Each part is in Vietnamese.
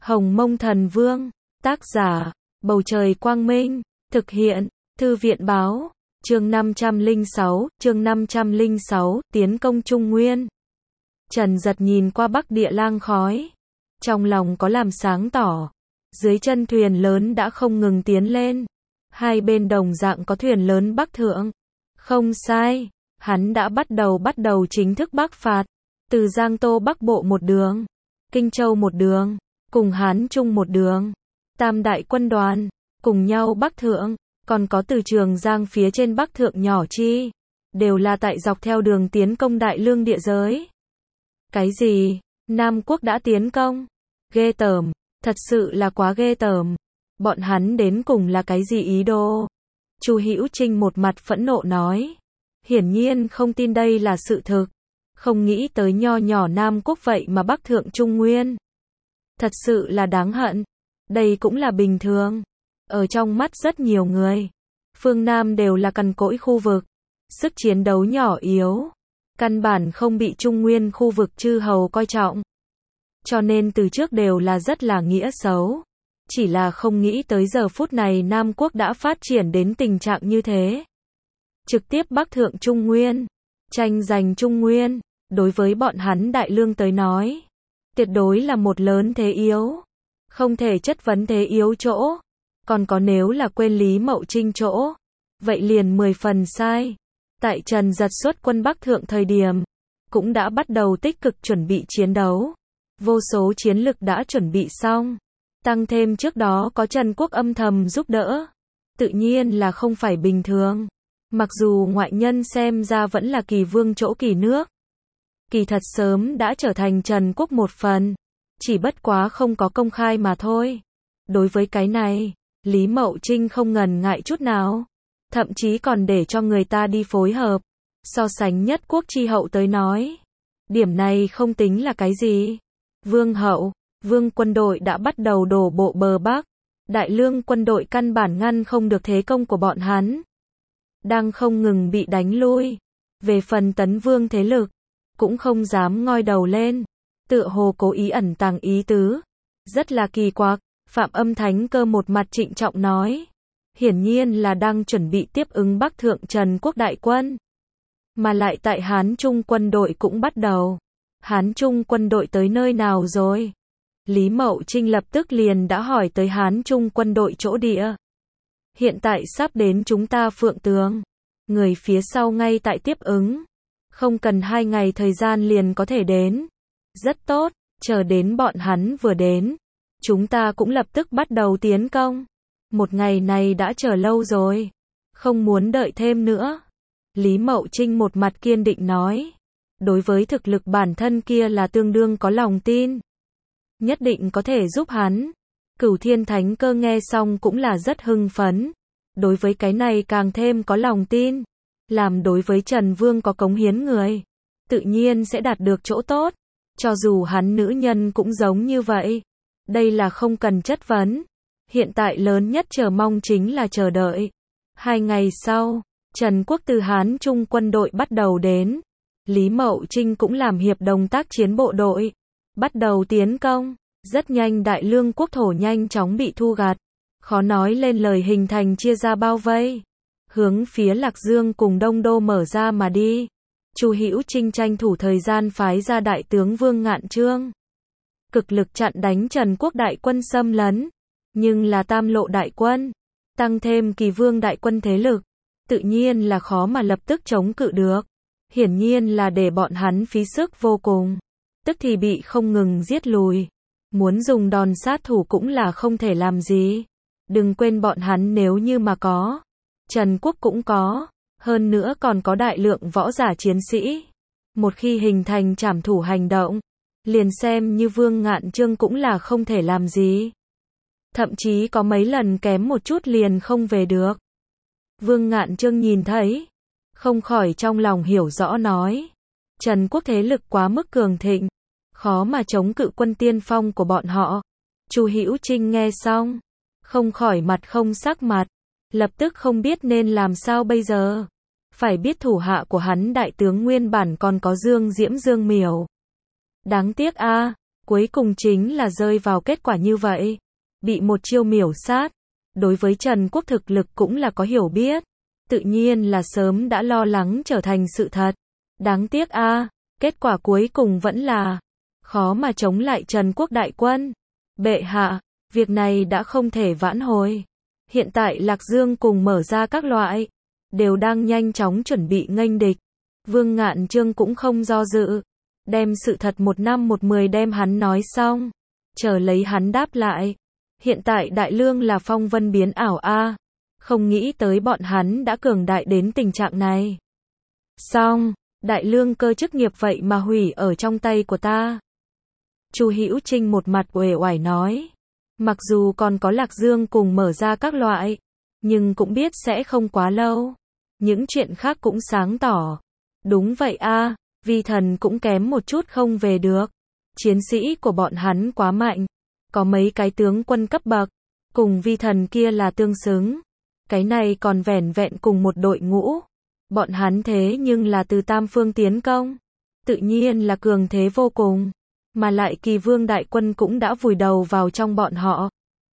Hồng Mông Thần Vương, tác giả, Bầu Trời Quang Minh, thực hiện, Thư viện Báo, chương 506, tiến công Trung Nguyên. Trần Giật nhìn qua Bắc Địa lang khói, trong lòng có làm sáng tỏ, dưới chân thuyền lớn đã không ngừng tiến lên, hai bên đồng dạng có thuyền lớn bắc thượng. Không sai, hắn đã bắt đầu chính thức bắc phạt, từ Giang Tô Bắc Bộ một đường, Kinh Châu một đường, cùng Hán Trung một đường, tam đại quân đoàn, cùng nhau bắc thượng, còn có từ Trường Giang phía trên bắc thượng nhỏ chi, đều là tại dọc theo đường tiến công Đại Lương địa giới. Cái gì? Nam Quốc đã tiến công? Ghê tởm, thật sự là quá ghê tởm. Bọn hắn đến cùng là cái gì ý đồ? Chu Hữu Trinh một mặt phẫn nộ nói. Hiển nhiên không tin đây là sự thực. Không nghĩ tới nho nhỏ Nam Quốc vậy mà bắc thượng Trung Nguyên. Thật sự là đáng hận. Đây cũng là bình thường. Ở trong mắt rất nhiều người, phương Nam đều là cằn cỗi khu vực, sức chiến đấu nhỏ yếu, căn bản không bị Trung Nguyên khu vực chư hầu coi trọng. Cho nên từ trước đều là rất là nghĩa xấu. Chỉ là không nghĩ tới giờ phút này Nam Quốc đã phát triển đến tình trạng như thế. Trực tiếp bắc thượng Trung Nguyên, tranh giành Trung Nguyên, đối với bọn hắn Đại Lương tới nói, tuyệt đối là một lớn thế yếu. Không thể chất vấn thế yếu chỗ. Còn có nếu là quên Lý Mậu Trinh chỗ, vậy liền 10 phần sai. Tại Trần Giật xuất quân bắc thượng thời điểm, cũng đã bắt đầu tích cực chuẩn bị chiến đấu. Vô số chiến lực đã chuẩn bị xong. Tăng thêm trước đó có Trần Quốc âm thầm giúp đỡ. Tự nhiên là không phải bình thường. Mặc dù ngoại nhân xem ra vẫn là Kỳ Vương chỗ Kỳ nước. Kỳ thật sớm đã trở thành Trần Quốc một phần. Chỉ bất quá không có công khai mà thôi. Đối với cái này, Lý Mậu Trinh không ngần ngại chút nào. Thậm chí còn để cho người ta đi phối hợp. So sánh Nhất Quốc chi hậu tới nói. Điểm này không tính là cái gì. Vương hậu, Vương quân đội đã bắt đầu đổ bộ bờ Bắc. Đại Lương quân đội căn bản ngăn không được thế công của bọn hắn. Đang không ngừng bị đánh lui. Về phần Tấn Vương thế lực, cũng không dám ngoi đầu lên. Tựa hồ cố ý ẩn tàng ý tứ. Rất là kỳ quặc. Phạm Âm Thánh Cơ một mặt trịnh trọng nói. Hiển nhiên là đang chuẩn bị tiếp ứng Bắc thượng Trần Quốc đại quân. Mà lại tại Hán Trung quân đội cũng bắt đầu. Hán Trung quân đội tới nơi nào rồi? Lý Mậu Trinh lập tức liền đã hỏi tới Hán Trung quân đội chỗ địa. Hiện tại sắp đến chúng ta Phượng Tường. Người phía sau ngay tại tiếp ứng. Không cần 2 ngày thời gian liền có thể đến. Rất tốt, chờ đến bọn hắn vừa đến. Chúng ta cũng lập tức bắt đầu tiến công. Một ngày này đã chờ lâu rồi. Không muốn đợi thêm nữa. Lý Mậu Trinh một mặt kiên định nói. Đối với thực lực bản thân kia là tương đương có lòng tin. Nhất định có thể giúp hắn. Cửu Thiên Thánh Cơ nghe xong cũng là rất hưng phấn. Đối với cái này càng thêm có lòng tin. Làm đối với Trần Vương có cống hiến người. Tự nhiên sẽ đạt được chỗ tốt. Cho dù hắn nữ nhân cũng giống như vậy. Đây là không cần chất vấn. Hiện tại lớn nhất chờ mong chính là chờ đợi. 2 ngày sau, Trần Quốc từ Hán Trung quân đội bắt đầu đến. Lý Mậu Trinh cũng làm hiệp đồng tác chiến bộ đội. Bắt đầu tiến công. Rất nhanh Đại Lương quốc thổ nhanh chóng bị thu gặt. Khó nói lên lời hình thành chia ra bao vây. Hướng phía Lạc Dương cùng Đông Đô mở ra mà đi. Chu Hữu Trinh tranh thủ thời gian phái ra đại tướng Vương Ngạn Chương. Cực lực chặn đánh Trần Quốc đại quân xâm lấn. Nhưng là tam lộ đại quân. Tăng thêm Kỳ Vương đại quân thế lực. Tự nhiên là khó mà lập tức chống cự được. Hiển nhiên là để bọn hắn phí sức vô cùng. Tức thì bị không ngừng giết lùi. Muốn dùng đòn sát thủ cũng là không thể làm gì. Đừng quên bọn hắn nếu như mà có. Trần Quốc cũng có. Hơn nữa còn có đại lượng võ giả chiến sĩ. Một khi hình thành trảm thủ hành động. Liền xem như Vương Ngạn Chương cũng là không thể làm gì. Thậm chí có mấy lần kém một chút liền không về được. Vương Ngạn Chương nhìn thấy. Không khỏi trong lòng hiểu rõ nói. Trần Quốc thế lực quá mức cường thịnh. Khó mà chống cự quân tiên phong của bọn họ. Chu Hữu Trinh nghe xong. Không khỏi mặt không sắc mặt. Lập tức không biết nên làm sao bây giờ. Phải biết thủ hạ của hắn đại tướng nguyên bản còn có Dương Diễm Dương Miểu. Đáng tiếc a, Cuối cùng chính là rơi vào kết quả như vậy. Bị một chiêu miểu sát. Đối với Trần Quốc thực lực cũng là có hiểu biết. Tự nhiên là sớm đã lo lắng trở thành sự thật. Đáng tiếc a, kết quả cuối cùng vẫn là khó mà chống lại Trần Quốc đại quân. Bệ hạ, việc này đã không thể vãn hồi. Hiện tại Lạc Dương cùng mở ra các loại, đều đang nhanh chóng chuẩn bị nghênh địch. Vương Ngạn Chương cũng không do dự, đem sự thật 1:10 đem hắn nói xong, chờ lấy hắn đáp lại. Hiện tại Đại Lương là phong vân biến ảo a, không nghĩ tới bọn hắn đã cường đại đến tình trạng này. Xong, Đại Lương cơ chức nghiệp vậy mà hủy ở trong tay của ta. Chu Hữu Trinh một mặt uể oải nói, mặc dù còn có Lạc Dương cùng mở ra các loại, nhưng cũng biết sẽ không quá lâu. Những chuyện khác cũng sáng tỏ. Đúng vậy a, Vi Thần cũng kém một chút không về được. Chiến sĩ của bọn hắn quá mạnh, có mấy cái tướng quân cấp bậc, cùng Vi Thần kia là tương xứng. Cái này còn vẻn vẹn cùng một đội ngũ. Bọn hắn thế nhưng là từ tam phương tiến công, tự nhiên là cường thế vô cùng. Mà lại Kỳ Vương đại quân cũng đã vùi đầu vào trong bọn họ.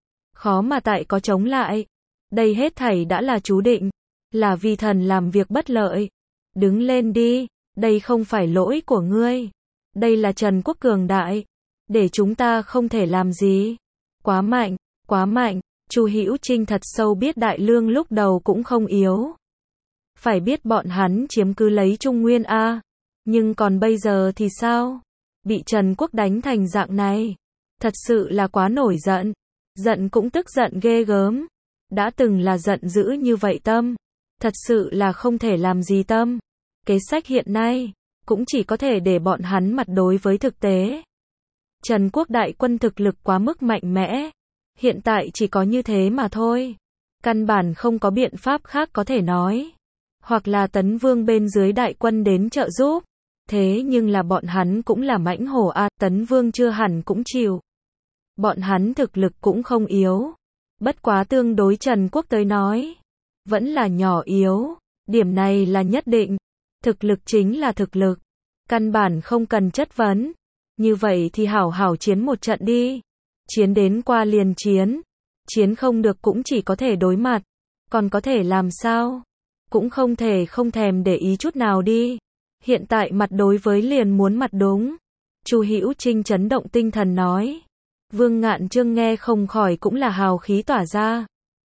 Khó mà tại có chống lại. Đây hết thảy đã là chú định. Là Vi Thần làm việc bất lợi. Đứng lên đi, đây không phải lỗi của ngươi. Đây là Trần Quốc cường đại. Để chúng ta không thể làm gì. Quá mạnh, quá mạnh. Chu Hữu Trinh thật sâu biết Đại Lương lúc đầu cũng không yếu. Phải biết bọn hắn chiếm cứ lấy Trung Nguyên a. Nhưng còn bây giờ thì sao? Bị Trần Quốc đánh thành dạng này. Thật sự là quá nổi giận. Giận cũng tức giận ghê gớm. Đã từng là giận dữ như vậy tâm. Thật sự là không thể làm gì tâm. Kế sách hiện nay, cũng chỉ có thể để bọn hắn mặt đối với thực tế. Trần Quốc đại quân thực lực quá mức mạnh mẽ. Hiện tại chỉ có như thế mà thôi. Căn bản không có biện pháp khác có thể nói. Hoặc là Tấn Vương bên dưới đại quân đến trợ giúp. Thế nhưng là bọn hắn cũng là mãnh hổ a, Tấn Vương chưa hẳn cũng chịu. Bọn hắn thực lực cũng không yếu. Bất quá tương đối Trần Quốc tới nói, vẫn là nhỏ yếu. Điểm này là nhất định. Thực lực chính là thực lực. Căn bản không cần chất vấn. Như vậy thì hảo hảo chiến một trận đi. Chiến đến qua liền chiến. Chiến không được cũng chỉ có thể đối mặt. Còn có thể làm sao? Cũng không thể không thèm để ý chút nào đi. Hiện tại mặt đối với liền muốn mặt đúng. Chu Hữu Trinh chấn động tinh thần nói. Vương Ngạn Chương nghe không khỏi cũng là hào khí tỏa ra.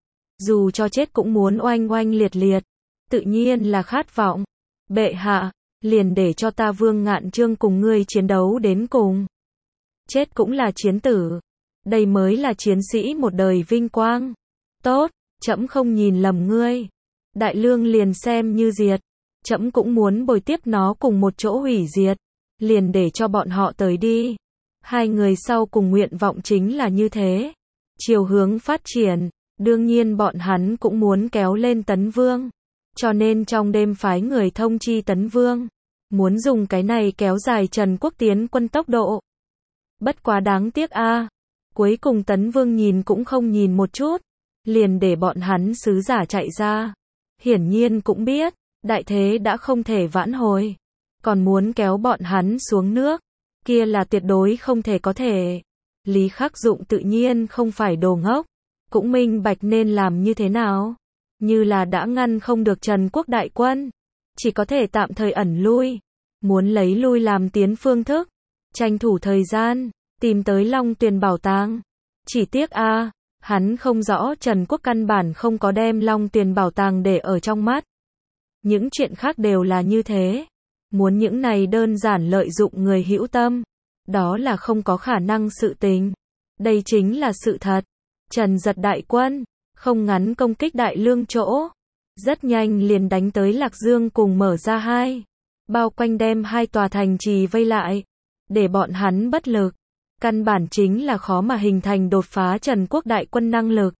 Dù cho chết cũng muốn oanh oanh liệt liệt. Tự nhiên là khát vọng. Bệ hạ, liền để cho ta Vương Ngạn Chương cùng ngươi chiến đấu đến cùng. Chết cũng là chiến tử. Đây mới là chiến sĩ một đời vinh quang. Tốt, trẫm không nhìn lầm ngươi. Đại Lương liền xem như diệt. Trẫm cũng muốn bồi tiếp nó cùng một chỗ hủy diệt. Liền để cho bọn họ tới đi. Hai người sau cùng nguyện vọng chính là như thế. Chiều hướng phát triển. Đương nhiên bọn hắn cũng muốn kéo lên Tấn Vương. Cho nên trong đêm phái người thông chi Tấn Vương. Muốn dùng cái này kéo dài Trần Quốc tiến quân tốc độ. Bất quá đáng tiếc a. Cuối cùng Tấn Vương nhìn cũng không nhìn một chút. Liền để bọn hắn sứ giả chạy ra. Hiển nhiên cũng biết. Đại thế đã không thể vãn hồi. Còn muốn kéo bọn hắn xuống nước. Kia là tuyệt đối không thể có thể. Lý Khắc Dụng tự nhiên không phải đồ ngốc. Cũng minh bạch nên làm như thế nào. Như là đã ngăn không được Trần Quốc đại quân. Chỉ có thể tạm thời ẩn lui. Muốn lấy lui làm tiến phương thức. Tranh thủ thời gian. Tìm tới Long Tuyền bảo tàng. Chỉ tiếc a, hắn không rõ Trần Quốc căn bản không có đem Long Tuyền bảo tàng để ở trong mắt. Những chuyện khác đều là như thế. Muốn những này đơn giản lợi dụng người hữu tâm. Đó là không có khả năng sự tình. Đây chính là sự thật. Trần giật đại quân. Không ngắn công kích Đại Lương chỗ. Rất nhanh liền đánh tới Lạc Dương cùng mở ra hai. Bao quanh đem hai tòa thành trì vây lại. Để bọn hắn bất lực. Căn bản chính là khó mà hình thành đột phá Trần Quốc đại quân năng lực.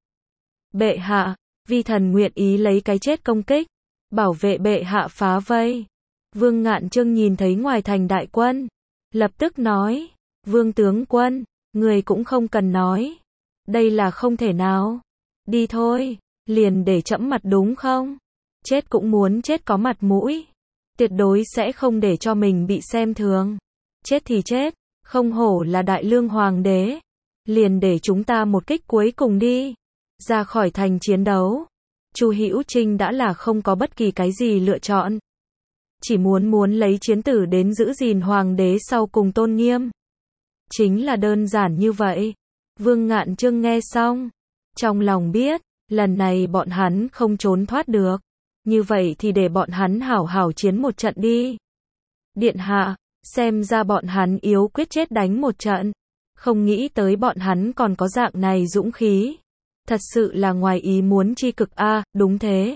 Bệ hạ, Vi Thần nguyện ý lấy cái chết công kích. Bảo vệ bệ hạ phá vây. Vương Ngạn Chương nhìn thấy ngoài thành đại quân. Lập tức nói. Vương tướng quân, người cũng không cần nói. Đây là không thể nào. Đi thôi, liền để trẫm mặt đúng không? Chết cũng muốn chết có mặt mũi. Tuyệt đối sẽ không để cho mình bị xem thường. Chết thì chết, Không hổ là đại lương hoàng đế. Liền để chúng ta một kích cuối cùng đi. Ra khỏi thành chiến đấu. Chu Hữu Trinh đã là không có bất kỳ cái gì lựa chọn. Chỉ muốn lấy chiến tử đến giữ gìn hoàng đế sau cùng tôn nghiêm. Chính là đơn giản như vậy. Vương Ngạn Chương nghe xong. Trong lòng biết, lần này bọn hắn không trốn thoát được. Như vậy thì để bọn hắn hảo hảo chiến một trận đi. Điện hạ, xem ra bọn hắn yếu quyết chết đánh một trận. Không nghĩ tới bọn hắn còn có dạng này dũng khí. Thật sự là ngoài ý muốn chi cực a, đúng thế.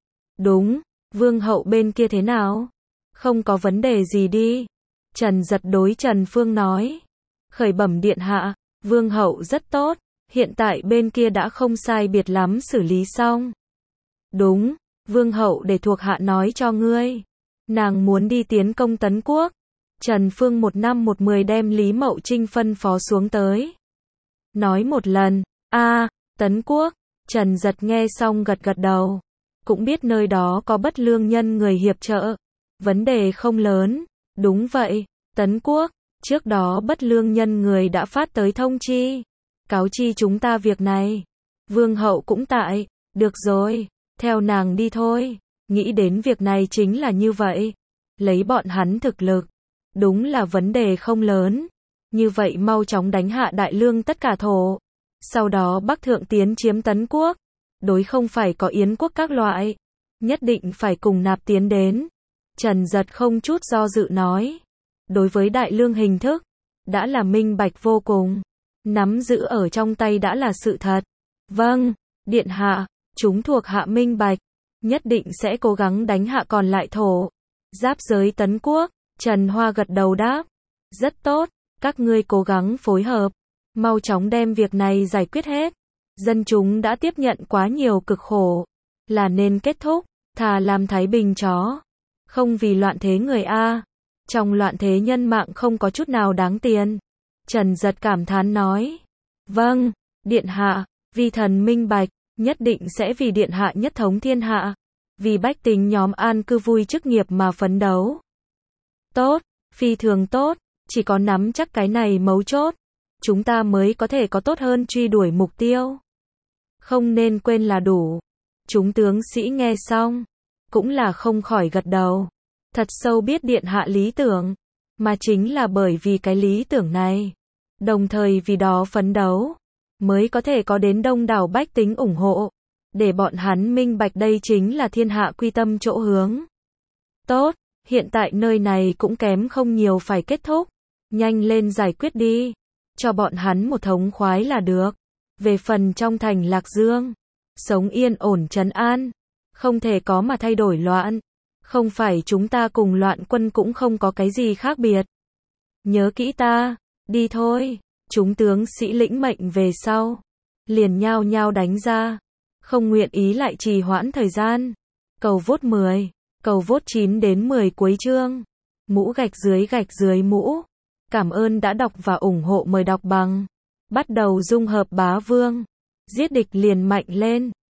Đúng, Vương hậu bên kia thế nào? Không có vấn đề gì đi. Trần Giật đối Trần Phương nói. Khởi bẩm điện hạ, Vương hậu rất tốt, hiện tại bên kia đã không sai biệt lắm xử lý xong. Đúng, Vương hậu để thuộc hạ nói cho ngươi. Nàng muốn đi tiến công Tấn Quốc. Trần Phương 1 năm 1-10 đem Lý Mậu Trinh phân phó xuống tới. Nói một lần, Tấn Quốc. Trần Giật nghe xong gật gật đầu. Cũng biết nơi đó có bất lương nhân người hiệp trợ. Vấn đề không lớn. Đúng vậy, Tấn Quốc. Trước đó bất lương nhân người đã phát tới thông chi. Cáo chi chúng ta việc này. Vương hậu cũng tại. Được rồi, theo nàng đi thôi. Nghĩ đến việc này chính là như vậy. Lấy bọn hắn thực lực. Đúng là vấn đề không lớn. Như vậy mau chóng đánh hạ đại lương tất cả thổ. Sau đó Bắc Thượng tiến chiếm Tấn Quốc. Đối không phải có Yến quốc các loại. Nhất định phải cùng nạp tiến đến. Trần Giật không chút do dự nói. Đối với đại lương hình thức. Đã là minh bạch vô cùng. Nắm giữ ở trong tay đã là sự thật. Vâng, điện hạ. Chúng thuộc hạ minh bạch. Nhất định sẽ cố gắng đánh hạ còn lại thổ. Giáp giới Tấn Quốc. Trần Hoa gật đầu đáp. Rất tốt, các ngươi cố gắng phối hợp. Mau chóng đem việc này giải quyết hết. Dân chúng đã tiếp nhận quá nhiều cực khổ. Là nên kết thúc, thà làm thái bình chó. Không vì loạn thế người a. Trong loạn thế nhân mạng không có chút nào đáng tiền. Trần Giật cảm thán nói. Vâng, điện hạ, vi thần minh bạch, nhất định sẽ vì điện hạ nhất thống thiên hạ. Vì bách tính nhóm an cư vui chức nghiệp mà phấn đấu. Tốt, phi thường tốt, chỉ có nắm chắc cái này mấu chốt. Chúng ta mới có thể có tốt hơn truy đuổi mục tiêu. Không nên quên là đủ. Chúng tướng sĩ nghe xong, cũng là không khỏi gật đầu. Thật sâu biết điện hạ lý tưởng, mà chính là bởi vì cái lý tưởng này. Đồng thời vì đó phấn đấu, mới có thể có đến đông đảo bách tính ủng hộ. Để bọn hắn minh bạch đây chính là thiên hạ quy tâm chỗ hướng. Tốt, hiện tại nơi này cũng kém không nhiều phải kết thúc. Nhanh lên giải quyết đi. Cho bọn hắn một thống khoái là được. Về phần trong thành Lạc Dương, sống yên ổn trấn an. Không thể có mà thay đổi loạn. Không phải chúng ta cùng loạn quân cũng không có cái gì khác biệt. Nhớ kỹ ta, đi thôi. Chúng tướng sĩ lĩnh mệnh về sau. Liền nhao nhao đánh ra. Không nguyện ý lại trì hoãn thời gian. Cầu vote 10. Cầu vote 9 đến 10 cuối chương. Mũ gạch dưới mũ. Cảm ơn đã đọc và ủng hộ, mời đọc bằng. Bắt đầu dung hợp bá vương. Giết địch liền mạnh lên.